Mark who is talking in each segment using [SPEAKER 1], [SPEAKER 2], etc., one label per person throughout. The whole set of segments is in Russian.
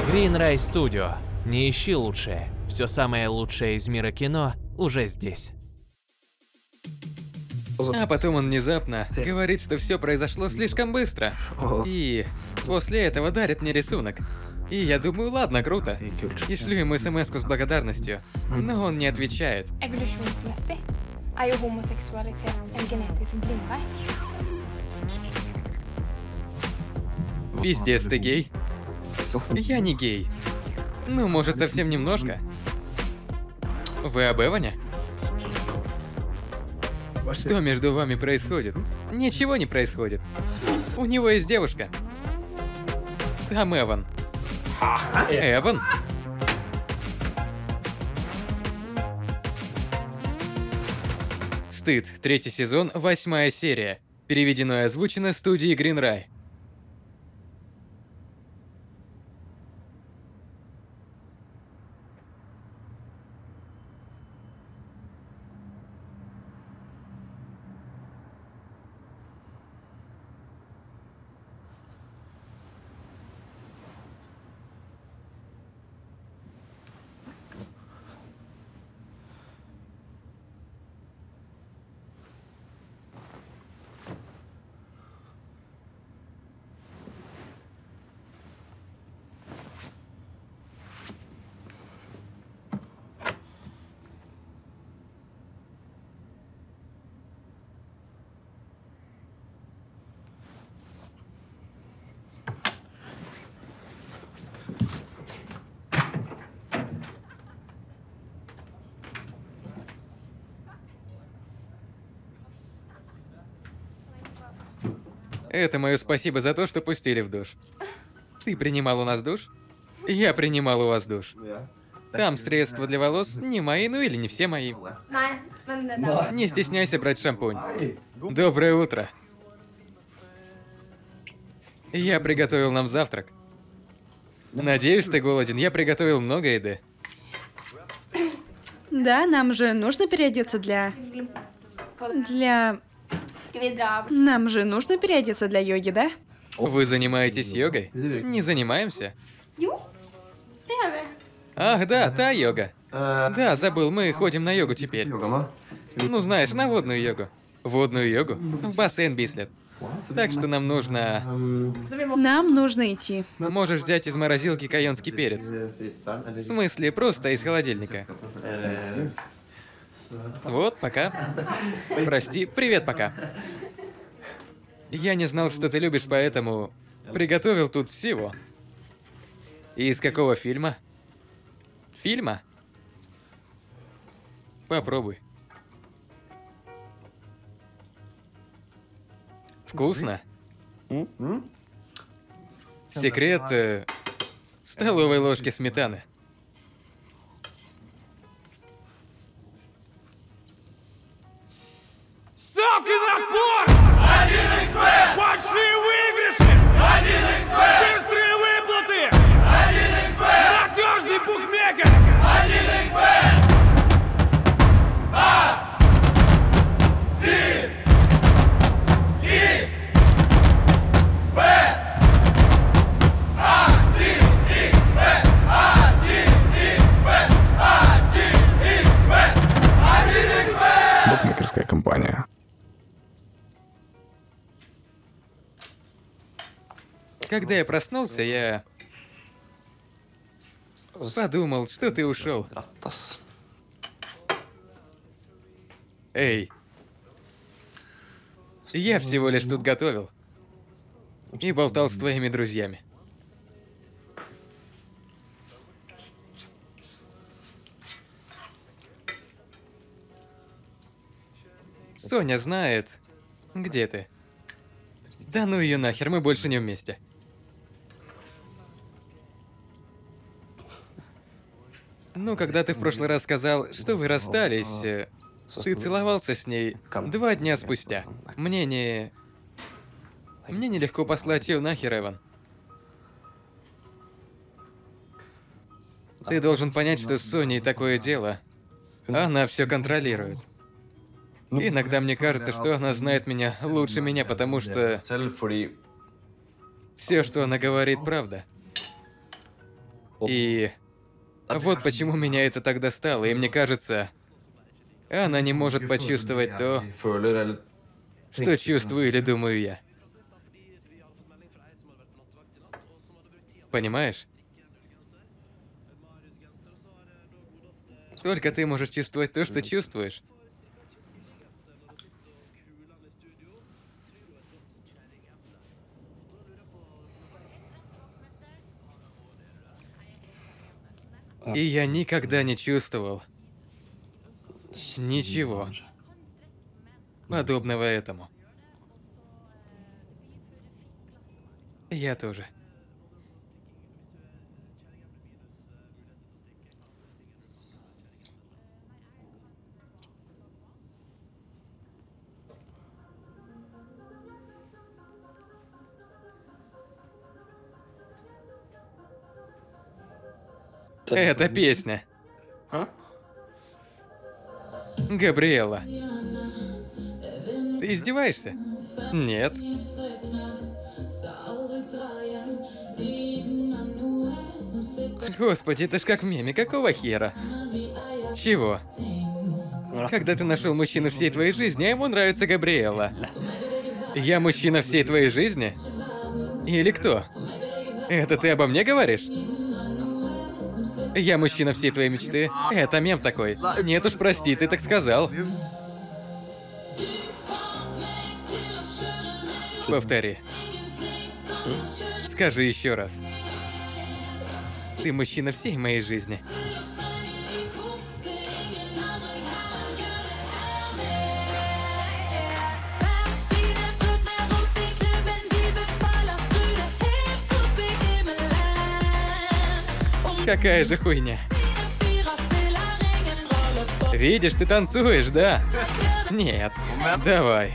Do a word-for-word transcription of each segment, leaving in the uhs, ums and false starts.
[SPEAKER 1] Greenray Studio. Не ищи лучшее. Все самое лучшее из мира кино уже здесь.
[SPEAKER 2] А потом он внезапно говорит, что все произошло слишком быстро. И после этого дарит мне рисунок. И я думаю, ладно, круто. И шлю ему смс-ку с благодарностью. Но он не отвечает.
[SPEAKER 3] Evolutionsmässigt är ju homosexualitet en genetisk blindvei.
[SPEAKER 2] Пиздец, ты гей? Я не гей. Ну, может, совсем немножко. Вы об Эване? Что между вами происходит? Ничего не происходит. У него есть девушка. Там Эван. Эван? Стыд. Третий сезон, восьмая серия. Переведено и озвучено студией Greenray. Это мое спасибо за то, что пустили в душ. Ты принимал у нас душ? Я принимал у вас душ. Там средства для волос не мои, ну или не все мои.
[SPEAKER 3] Nej, men det där.
[SPEAKER 2] Не стесняйся брать шампунь. Доброе утро. Я приготовил нам завтрак. Надеюсь, ты голоден. Я приготовил много еды.
[SPEAKER 4] Да, нам же нужно переодеться для... Для...
[SPEAKER 3] Ska vi dra?
[SPEAKER 4] Нам же нужно переодеться для йоги, да?
[SPEAKER 2] Вы занимаетесь йогой? Не занимаемся?
[SPEAKER 3] Jo, det gör vi.
[SPEAKER 2] Ах, да, та йога. Да, забыл, мы ходим на йогу теперь. Ну, знаешь, на водную йогу. Водную йогу? В бассейн Бислет. Так что нам нужно...
[SPEAKER 3] Så vi måste...
[SPEAKER 4] Нам нужно идти.
[SPEAKER 2] Можешь взять из морозилки кайонский перец. В смысле, просто из холодильника. Вот, пока. Прости, привет, пока. Я не знал, что ты любишь, поэтому приготовил тут всего. И из какого фильма? Фильма? Попробуй. Вкусно? Секрет э, столовой ложки сметаны.
[SPEAKER 5] Ставки на спорт! один икс бет! Большие выигрыши! один икс бет! Быстрые выплаты! один икс бет! Надежный букмекер! один икс бет! один икс бет! один икс бет! один икс бет! один икс бет! один икс бет!
[SPEAKER 6] Букмекерская компания.
[SPEAKER 2] Когда я проснулся, я подумал, что ты ушел. Эй, я всего лишь тут готовил и болтал с твоими друзьями. Соня знает, где ты. Да ну ее нахер, мы больше не вместе. Ну, когда ты в прошлый раз сказал, что вы расстались, э, ты целовался с ней два дня спустя. Мне не... Мне нелегко послать ее нахер, Эван. Ты должен понять, что с Соней такое дело. Она все контролирует. Иногда мне кажется, что она знает меня лучше меня, потому что все, что она говорит, правда. И вот почему меня это так достало, и мне кажется, она не может почувствовать то, что чувствую или думаю я. Понимаешь? Только ты можешь чувствовать то, что чувствуешь. И я никогда не чувствовал ничего подобного этому. Я тоже. Это песня. Габриэла. Ты издеваешься? Нет. Господи, это ж как в меме, какого хера? Чего? Когда ты нашел мужчину всей твоей жизни, а ему нравится Габриэла. Я мужчина всей твоей жизни? Или кто? Это ты обо мне говоришь? Я мужчина всей твоей мечты. Это мем такой. Нет уж, прости, ты так сказал. Повтори. Скажи еще раз. Ты мужчина всей моей жизни. Какая же хуйня. Видишь, ты танцуешь, да? Нет. Давай.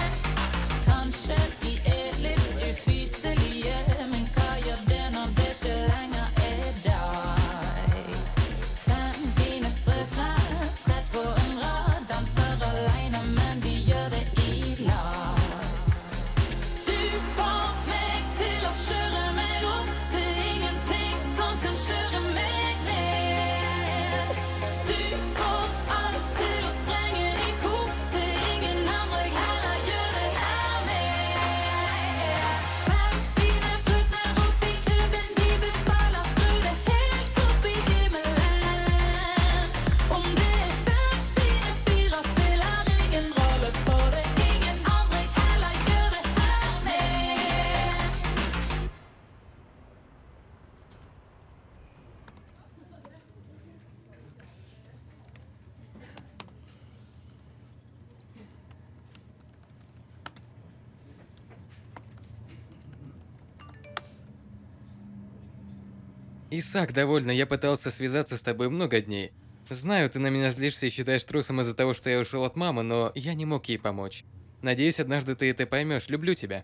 [SPEAKER 2] Исаак, довольно, я пытался связаться с тобой много дней. Знаю, ты на меня злишься и считаешь трусом из-за того, что я ушел от мамы, но я не мог ей помочь. Надеюсь, однажды ты это поймешь. Люблю тебя.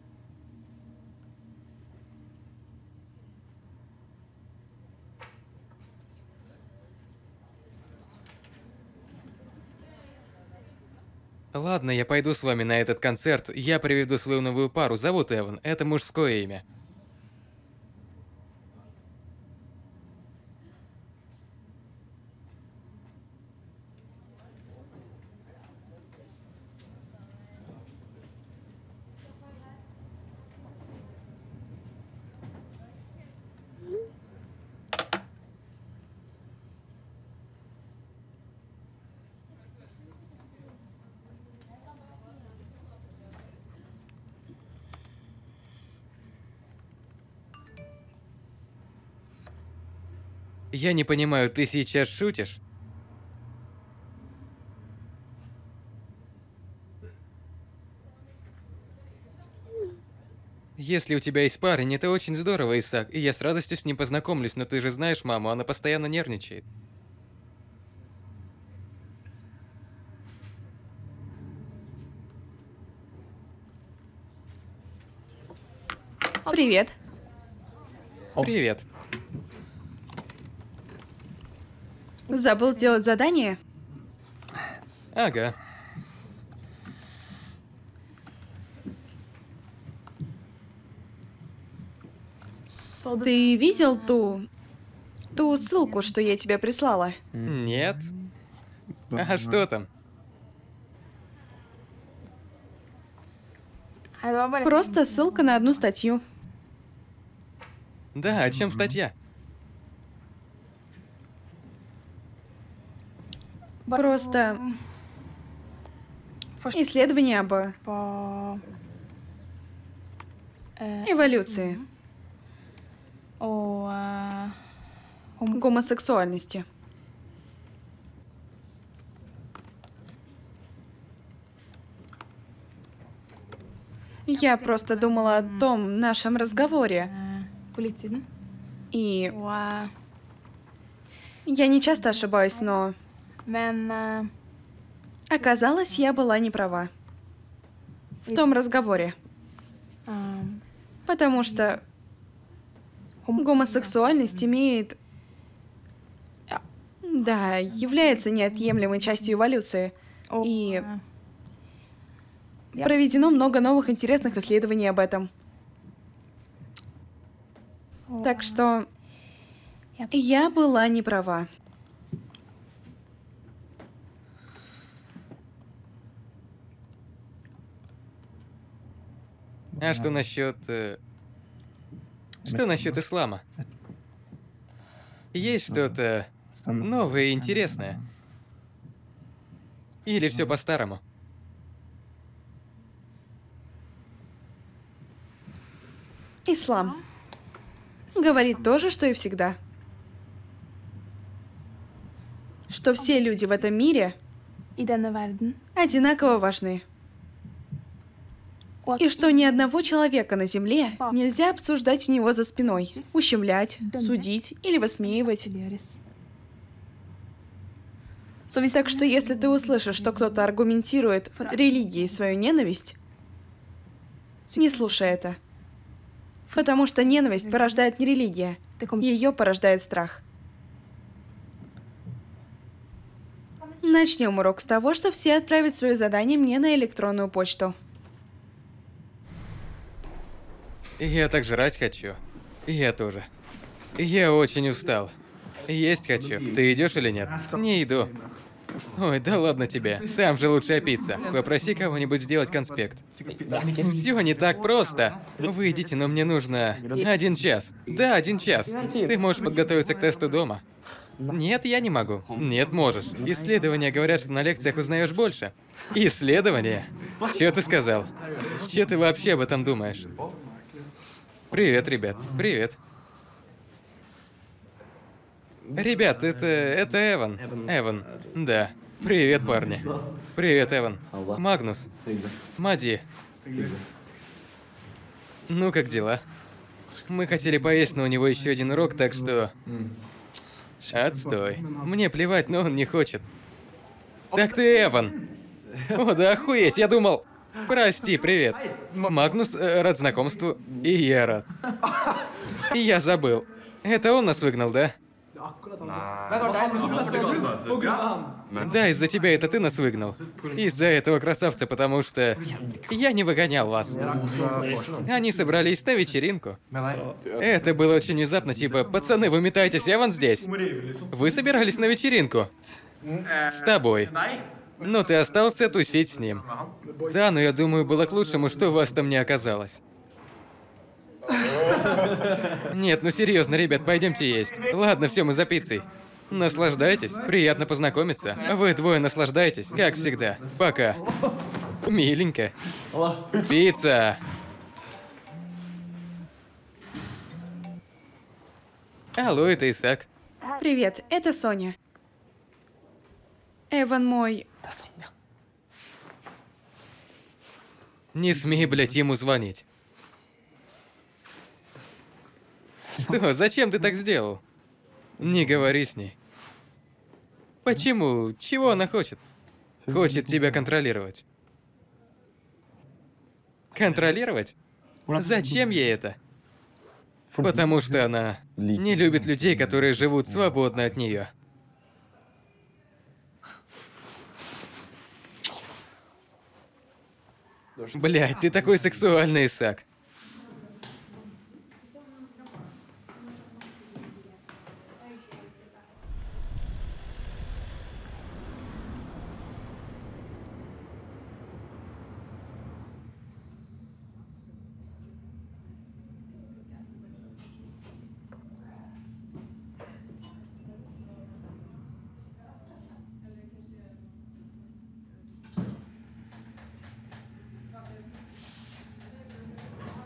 [SPEAKER 2] Ладно, я пойду с вами на этот концерт. Я приведу свою новую пару. Зовут Эван. Это мужское имя. Я не понимаю, ты сейчас шутишь? Если у тебя есть парень, это очень здорово, Исаак, и я с радостью с ним познакомлюсь, но ты же знаешь маму, она постоянно нервничает.
[SPEAKER 4] Привет.
[SPEAKER 2] Привет.
[SPEAKER 4] Забыл сделать задание?
[SPEAKER 2] Ага.
[SPEAKER 4] Ты видел ту ту ссылку, что я тебе прислала.
[SPEAKER 2] Нет. А что там?
[SPEAKER 3] Nej, det var bara
[SPEAKER 4] Просто ссылка на одну статью.
[SPEAKER 2] Да, о чем статья?
[SPEAKER 4] Просто
[SPEAKER 3] först
[SPEAKER 4] исследование об
[SPEAKER 3] på eh,
[SPEAKER 4] эволюции
[SPEAKER 3] och eh, homo-
[SPEAKER 4] гомосексуальности. Я просто думала о том нашем разговоре,
[SPEAKER 3] eh, på livstiden.
[SPEAKER 4] и
[SPEAKER 3] Och, eh,
[SPEAKER 4] я не часто ошибаюсь, но
[SPEAKER 3] men eh,
[SPEAKER 4] оказалось, я была не права в том разговоре,
[SPEAKER 3] eh,
[SPEAKER 4] потому что гомосексуальность имеет,
[SPEAKER 3] Ja.
[SPEAKER 4] да, является неотъемлемой частью эволюции.
[SPEAKER 3] och,
[SPEAKER 4] И
[SPEAKER 3] eh, ja.
[SPEAKER 4] проведено много новых интересных исследований об этом.
[SPEAKER 3] Så,
[SPEAKER 4] Так что
[SPEAKER 3] jag tror-
[SPEAKER 4] я была не права.
[SPEAKER 2] А что насчет... э, Что насчет ислама? Есть что-то новое и интересное? Или все по-старому?
[SPEAKER 4] Ислам говорит то же, что и всегда. Что все люди в этом мире
[SPEAKER 3] I denna världen.
[SPEAKER 4] одинаково важны.
[SPEAKER 3] Och att
[SPEAKER 4] И что ни одного человека на Земле нельзя обсуждать у него за спиной, ущемлять, судить или высмеивать.
[SPEAKER 3] tillgörs.
[SPEAKER 4] Так что если ты услышишь, что кто-то аргументирует религией свою ненависть, не слушай это. Потому что ненависть порождает не религия,
[SPEAKER 3] Det kommer
[SPEAKER 4] ее порождает страх. Начнем урок с того, что все отправят свое задание мне на электронную почту.
[SPEAKER 2] Я так жрать хочу. Я тоже. Я очень устал. Есть хочу. Ты идешь или нет? Не иду. Ой, да ладно тебе. Сам же лучшая пицца. Попроси кого-нибудь сделать конспект. Все не так просто. Вы идите, но мне нужно один час. Да, один час. Ты можешь подготовиться к тесту дома. Нет, я не могу. Нет, можешь. Исследования говорят, что на лекциях узнаешь больше. Исследования? Что ты сказал? Что ты вообще об этом думаешь? Привет, ребят. Привет. Ребят, это... это Эван. Эван. Да. Привет, парни. Привет, Эван. Магнус. Мади. Ну, как дела? Мы хотели поесть, но у него еще один урок, так что... Отстой. Мне плевать, но он не хочет. Так ты Эван. О, да охуеть, я думал... Прости, привет. Магнус, э, рад знакомству. И я рад. И я забыл. Это он нас выгнал, да? Да, из-за тебя это ты нас выгнал. Из-за этого красавца, потому что я не выгонял вас. Они собрались на вечеринку. Это было очень внезапно, типа, пацаны, вы метаетесь, я вон здесь. Вы собирались на вечеринку? С тобой. Но ты остался тусить с ним. Да, но я думаю, было к лучшему, что вас там не оказалось. Нет, ну серьезно, ребят, пойдемте есть. Ладно, все, мы за пиццей. Наслаждайтесь, приятно познакомиться. Вы двое наслаждайтесь, как всегда. Пока. Миленько. Пицца. Алло, это Исаак.
[SPEAKER 4] Привет, это Соня. Эван мой...
[SPEAKER 2] Не смей, блядь, ему звонить. Что, зачем ты так сделал? Не говори с ней. Почему? Чего она хочет? Хочет тебя контролировать. Контролировать? Зачем ей это? Потому что она не любит людей, которые живут свободно от нее. Блядь, ты такой сексуальный, Исаак.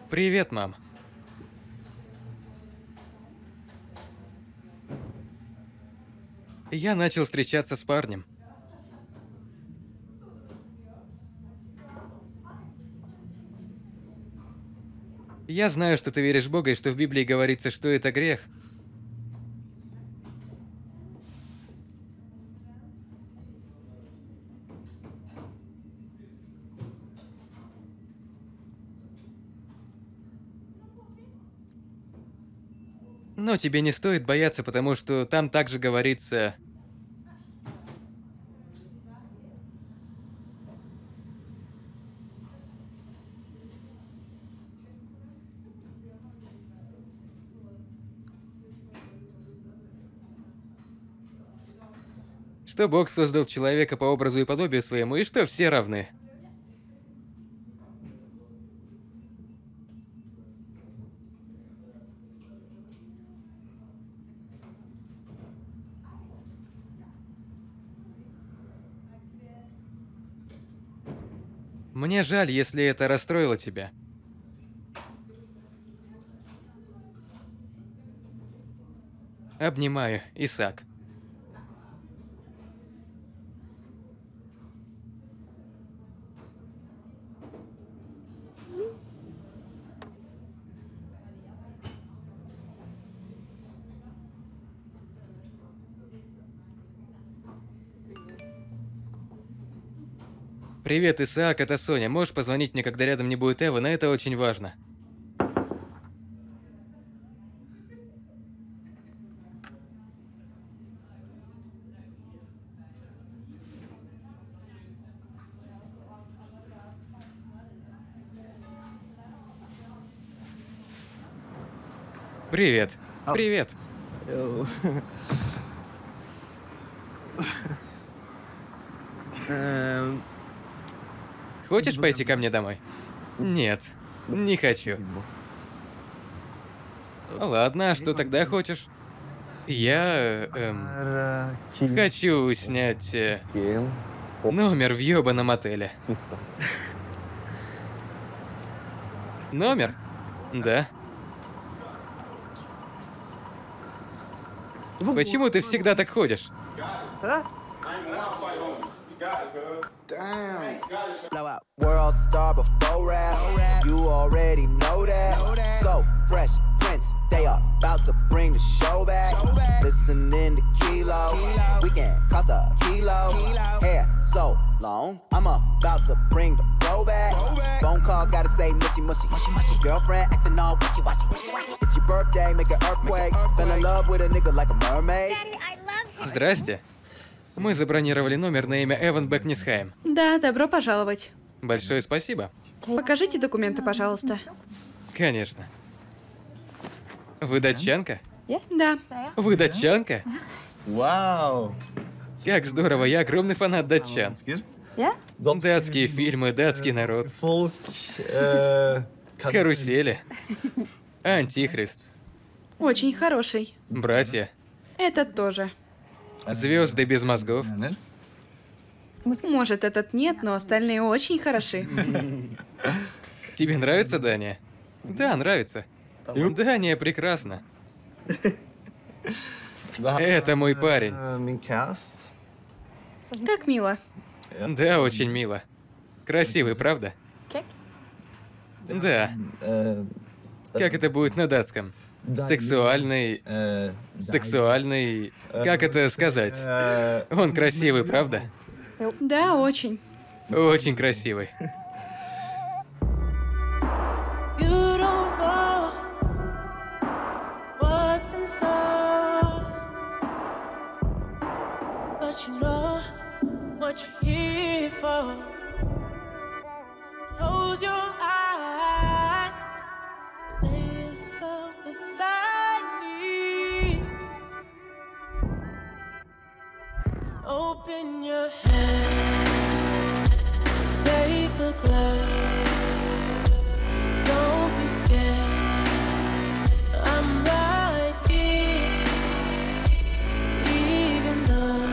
[SPEAKER 2] Привет, мам. Я начал встречаться с парнем. Я знаю, что ты веришь в Бога и что в Библии говорится, что это грех. Но тебе не стоит бояться, потому что там также говорится... что Бог создал человека по образу и подобию своему, и что все равны. Мне жаль, если это расстроило тебя. Обнимаю, Исаак. Привет, Исаак, это Соня. Можешь позвонить мне, когда рядом не будет Эван, это очень важно. Привет. Привет.
[SPEAKER 6] Эм,
[SPEAKER 2] Хочешь пойти ко мне домой? Нет, не хочу. Ладно, а что тогда хочешь? Я эм, хочу снять э, номер в ёбаном отеле. Номер? Да. Почему ты всегда так ходишь?
[SPEAKER 7] World star before rap, you already know that. So fresh Prince, they are about to bring the show back. Listening to Kilo, we can cost a kilo. Hair so long, I'm about to bring the flow back. Phone call, gotta say mushy mushy. Girlfriend acting all wishy washy. It's your birthday, make an earthquake. Fell in love with a nigga like a mermaid.
[SPEAKER 2] Здрасте. Мы забронировали номер на имя Эван Бекнисхайм.
[SPEAKER 4] Да, добро пожаловать.
[SPEAKER 2] Большое спасибо.
[SPEAKER 4] Покажите документы, пожалуйста.
[SPEAKER 2] Конечно. Вы датчанка?
[SPEAKER 4] Да.
[SPEAKER 2] Вы датчанка?
[SPEAKER 6] Вау.
[SPEAKER 2] Как здорово, я огромный фанат датчан. Датские фильмы, датский народ.
[SPEAKER 6] Folk, э,
[SPEAKER 2] Карусели. Антихрист.
[SPEAKER 4] Очень хороший.
[SPEAKER 2] Братья.
[SPEAKER 4] Этот тоже.
[SPEAKER 2] Звезды без мозгов.
[SPEAKER 4] Может, этот нет, но остальные очень хороши.
[SPEAKER 2] Тебе нравится Дания? Да, нравится. Дания прекрасна. Это мой парень.
[SPEAKER 6] Э, Min cast.
[SPEAKER 4] Как мило.
[SPEAKER 2] Да, очень мило. Красивый, правда? Да.
[SPEAKER 6] Э,
[SPEAKER 2] Как это будет на датском? Сексуальный...
[SPEAKER 6] э,
[SPEAKER 2] Сексуальный... Как это сказать?
[SPEAKER 6] э,
[SPEAKER 2] Он красивый, правда?
[SPEAKER 4] Да, очень.
[SPEAKER 2] Очень красивый.
[SPEAKER 8] You don't know what's in store, but you know what you're here for. Close your eyes, lay yourself beside me. Open your hand, take a glass. Don't be scared, I'm right here. Even though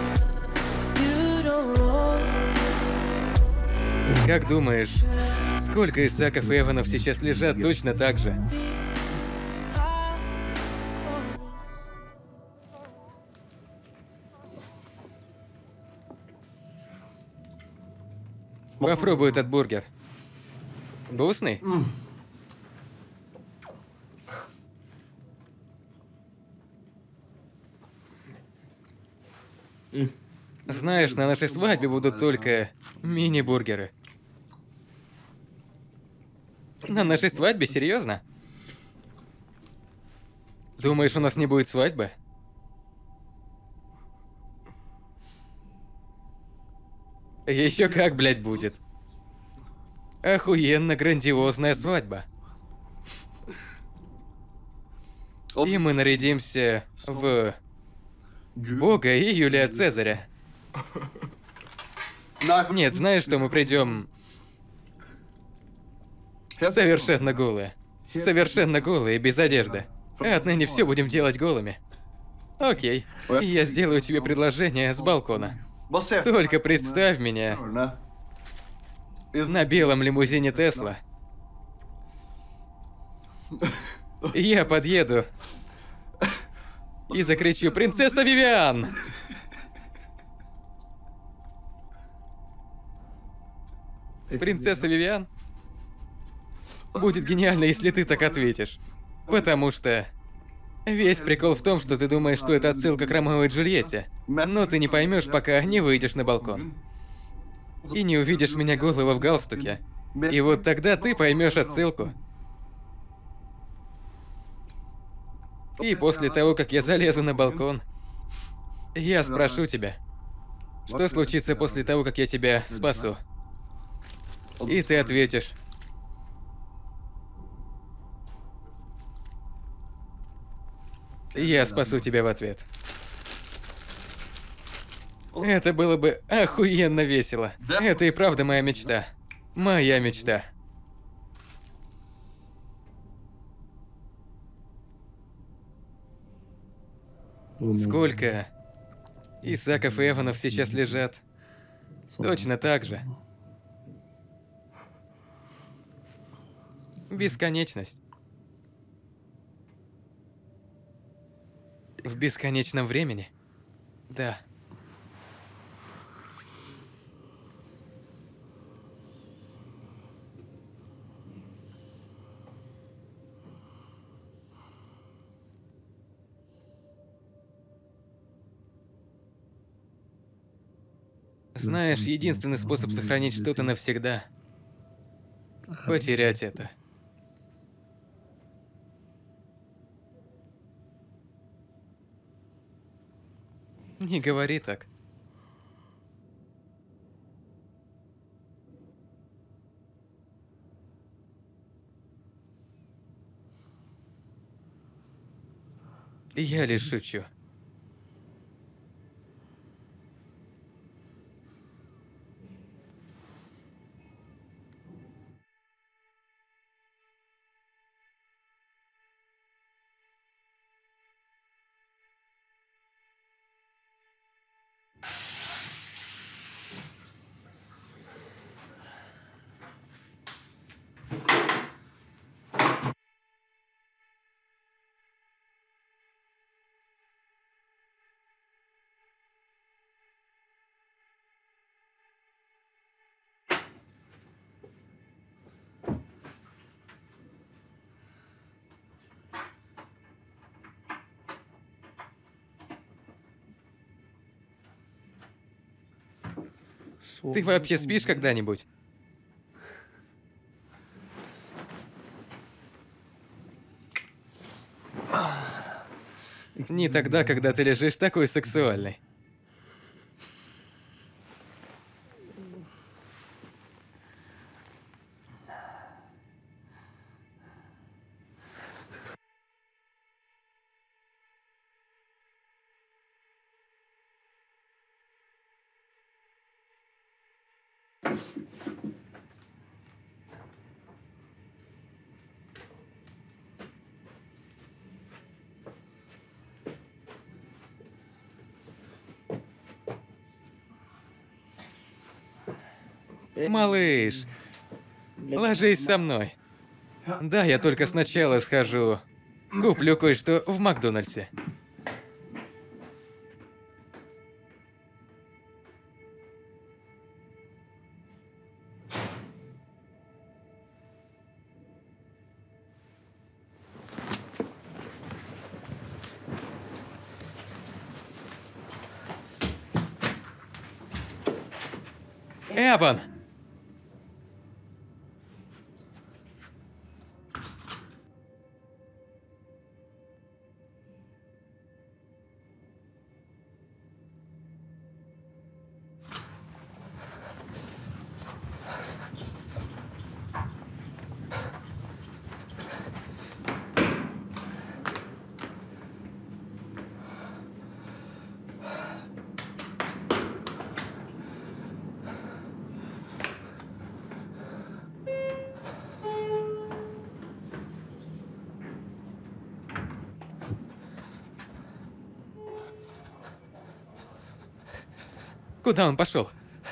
[SPEAKER 8] you don't know.
[SPEAKER 2] Как думаешь, Сколько Исаков и Эванов сейчас лежат точно так же. Попробуй этот бургер. Вкусный? Знаешь, на нашей свадьбе будут только мини-бургеры. На нашей свадьбе? Серьезно? Думаешь, у нас не будет свадьбы? Еще как, блядь, будет. Охуенно грандиозная свадьба. И мы нарядимся в Бога и Юлия Цезаря. Нет, знаешь, что мы придем совершенно голые. Совершенно голые, без одежды. Отныне все будем делать голыми. Окей. Я сделаю тебе предложение с балкона. Только представь меня на белом лимузине Тесла. Я подъеду и закричу: «Принцесса Вивиан!» Принцесса Вивиан? Будет гениально, если ты так ответишь. Потому что весь прикол в том, что ты думаешь, что это отсылка к Ромео и Джульетте. Но ты не поймешь, пока не выйдешь на балкон. И не увидишь меня голого в галстуке. И вот тогда ты поймешь отсылку. И после того, как я залезу на балкон, я спрошу тебя, что случится после того, как я тебя спасу. И ты ответишь: я спасу тебя в ответ. Это было бы охуенно весело. Это и правда моя мечта. Моя мечта. Сколько Исаков и Эванов сейчас лежат точно так же. Бесконечность. В бесконечном времени? Да. Знаешь, единственный способ сохранить что-то навсегда — потерять это. Не говори так. Я лишь шучу. Ты вообще спишь когда-нибудь? Не тогда, когда ты лежишь такой сексуальный. Малыш, Ложись со мной. Да, я только сначала схожу. Куплю кое-что в Макдональдсе. Эван! Куда он пошел?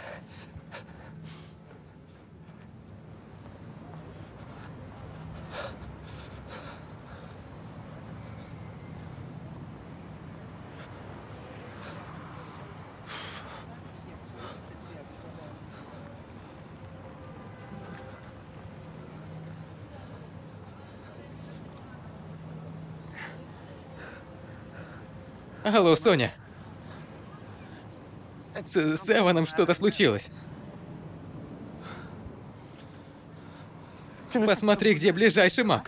[SPEAKER 2] Алло, Соня. С, с Эваном что-то случилось. Посмотри, где ближайший маг.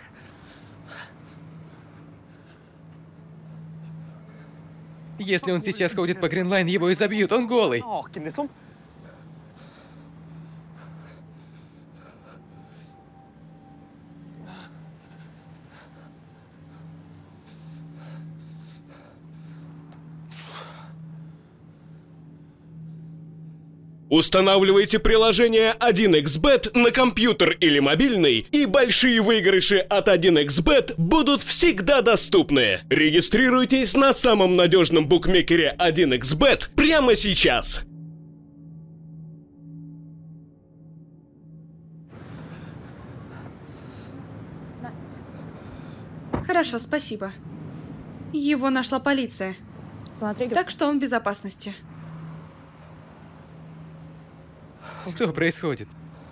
[SPEAKER 2] Если он сейчас ходит по Гринлайн, его изобьют, он голый.
[SPEAKER 9] Устанавливайте приложение один икс бет на компьютер или мобильный, и большие выигрыши от один икс бет будут всегда доступны. Регистрируйтесь на самом надежном букмекере один икс бет прямо сейчас.
[SPEAKER 4] Хорошо, спасибо. Его нашла полиция. Так что он в безопасности.
[SPEAKER 2] Что происходит?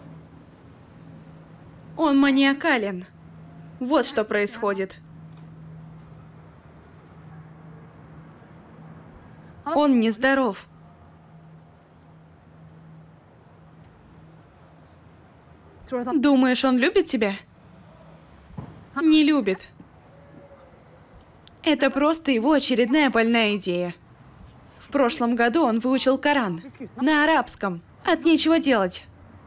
[SPEAKER 4] Он маниакален. Вот что происходит. Он нездоров. Думаешь, он любит тебя? Не любит. Это просто его очередная больная идея. В прошлом году он выучил Коран на арабском. От нечего делать.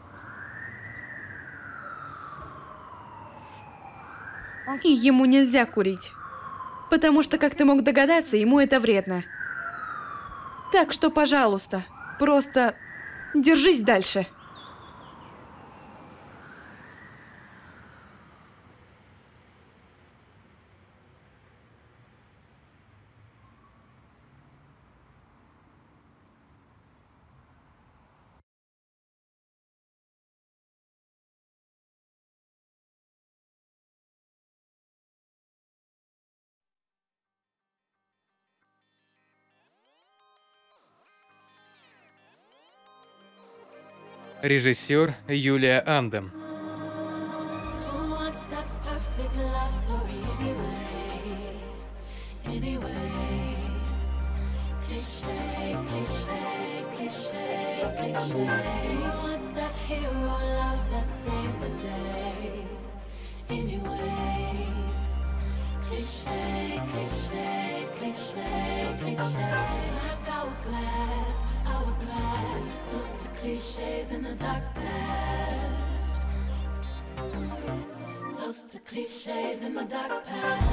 [SPEAKER 4] И ему нельзя курить. Потому что, как ты мог догадаться, ему это вредно. Так что, пожалуйста, просто держись дальше.
[SPEAKER 2] Режиссер Юлия Андем.
[SPEAKER 8] Cliché, cliché, cliché, cliché. Like hourglass, hourglass. Toast to cliches in the dark past. Toast to cliches in the dark past.